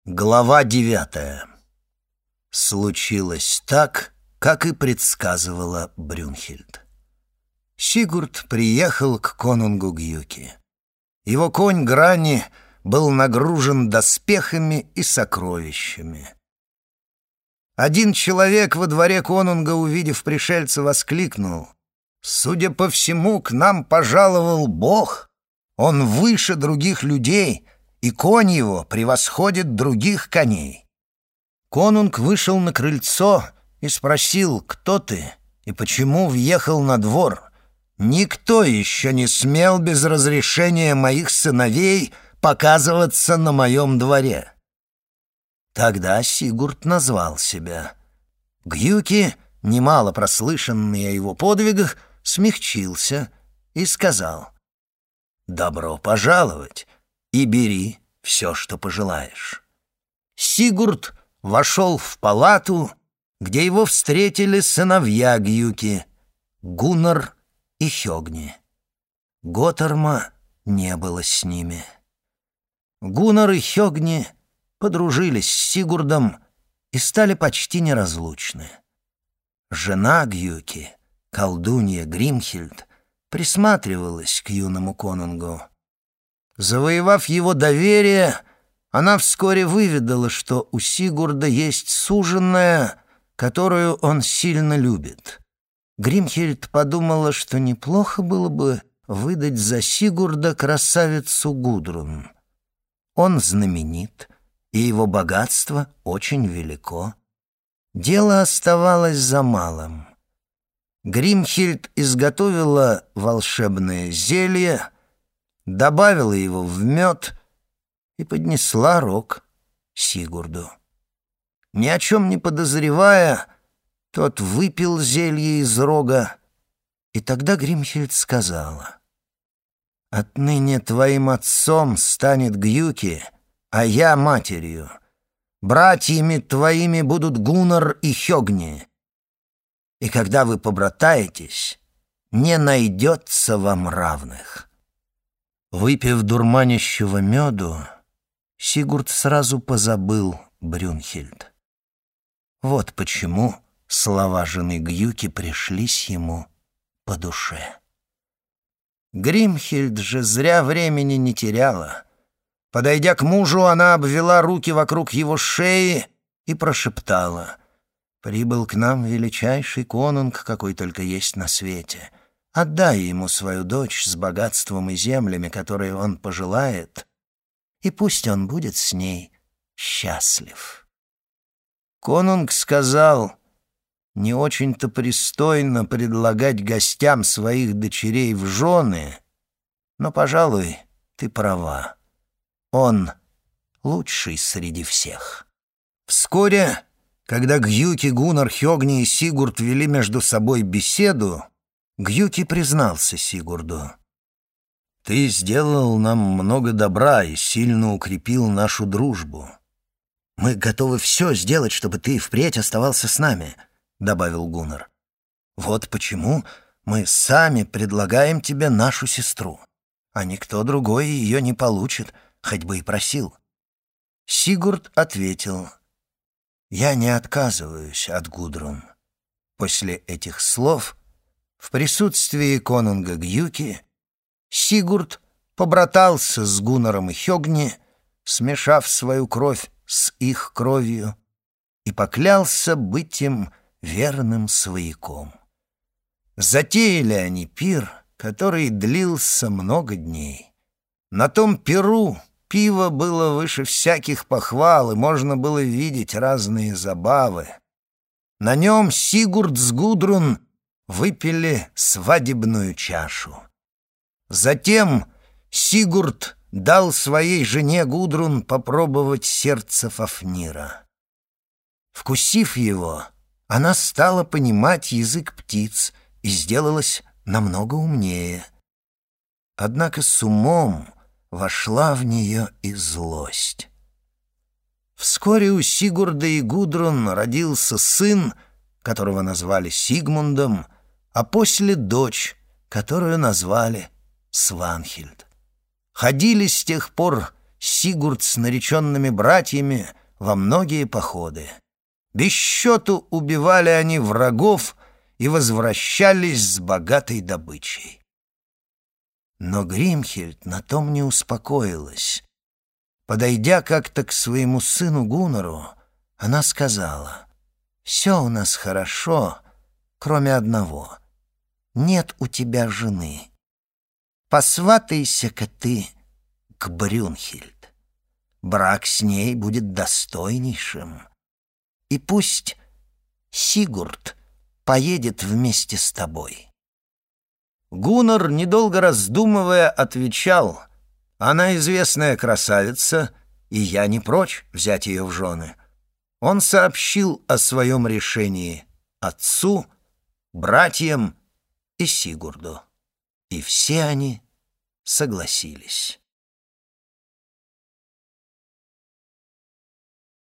Глава 9. Случилось так, как и предсказывала Брюнхильд. Сигурд приехал к конунгу Гюки. Его конь Грани был нагружен доспехами и сокровищами. Один человек во дворе конунга, увидев пришельца, воскликнул: «Судя по всему, к нам пожаловал Бог. Он выше других людей, и конь его превосходит других коней». Конунг вышел на крыльцо и спросил: «Кто ты и почему въехал на двор? Никто еще не смел без разрешения моих сыновей показываться на моем дворе». Тогда Сигурд назвал себя. Гюки, немало прослышанный о его подвигах, смягчился и сказал: «Добро пожаловать, и бери все, что пожелаешь». Сигурд вошел в палату, где его встретили сыновья Гюки — Гуннар и Хёгни. Готорма не было с ними. Гуннар и Хёгни подружились с Сигурдом и стали почти неразлучны. Жена Гюки, колдунья Гримхильд, присматривалась к юному конунгу. Завоевав его доверие, она вскоре выведала, что у Сигурда есть суженая, которую он сильно любит. Гримхильд подумала, что неплохо было бы выдать за Сигурда красавицу Гудрун. Он знаменит, и его богатство очень велико. Дело оставалось за малым. Гримхильд изготовила волшебное зелье, добавила его в мед и поднесла рог Сигурду. Ни о чем не подозревая, тот выпил зелье из рога, и тогда Гримхильд сказала: «Отныне твоим отцом станет Гюки, а я матерью. Братьями твоими будут Гуннар и Хёгни. И когда вы побратаетесь, не найдется вам равных». Выпив дурманящего меду, Сигурд сразу позабыл Брюнхильд. Вот почему слова жены Гюки пришлись ему по душе. Гримхильд же зря времени не теряла. Подойдя к мужу, она обвела руки вокруг его шеи и прошептала: «Прибыл к нам величайший конунг, какой только есть на свете. Отдай ему свою дочь с богатством и землями, которые он пожелает, и пусть он будет с ней счастлив». Конунг сказал: «Не очень-то пристойно предлагать гостям своих дочерей в жены, но, пожалуй, ты права. Он лучший среди всех». Вскоре, когда Гюки, Гуннар, Хёгни и Сигурд вели между собой беседу, Гюки признался Сигурду: «Ты сделал нам много добра и сильно укрепил нашу дружбу. Мы готовы все сделать, чтобы ты впредь оставался с нами», — добавил Гуннар. «Вот почему мы сами предлагаем тебе нашу сестру, а никто другой ее не получит, хоть бы и просил». Сигурд ответил: «Я не отказываюсь от Гудрун». После этих слов в присутствии конунга Гюки Сигурд побратался с Гуннаром и Хёгни, смешав свою кровь с их кровью, и поклялся быть им верным свояком. Затеяли они пир, который длился много дней. На том пиру пиво было выше всяких похвал, и можно было видеть разные забавы. На нем Сигурд с Гудрун выпили свадебную чашу. Затем Сигурд дал своей жене Гудрун попробовать сердце Фафнира. Вкусив его, она стала понимать язык птиц и сделалась намного умнее. Однако с умом вошла в нее и злость. Вскоре у Сигурда и Гудрун родился сын, которого назвали Сигмундом, а после дочь, которую назвали Сванхильд. Ходили с тех пор Сигурд с нареченными братьями во многие походы. Без счету убивали они врагов и возвращались с богатой добычей. Но Гримхильд на том не успокоилась. Подойдя как-то к своему сыну Гуннару, она сказала: «Все у нас хорошо, кроме одного. Нет у тебя жены. Посватайся-ка ты к Брюнхильд. Брак с ней будет достойнейшим. И пусть Сигурд поедет вместе с тобой». Гуннар, недолго раздумывая, отвечал: «Она известная красавица, и я не прочь взять ее в жены». Он сообщил о своем решении отцу, братьям и Сигурду, и все они согласились.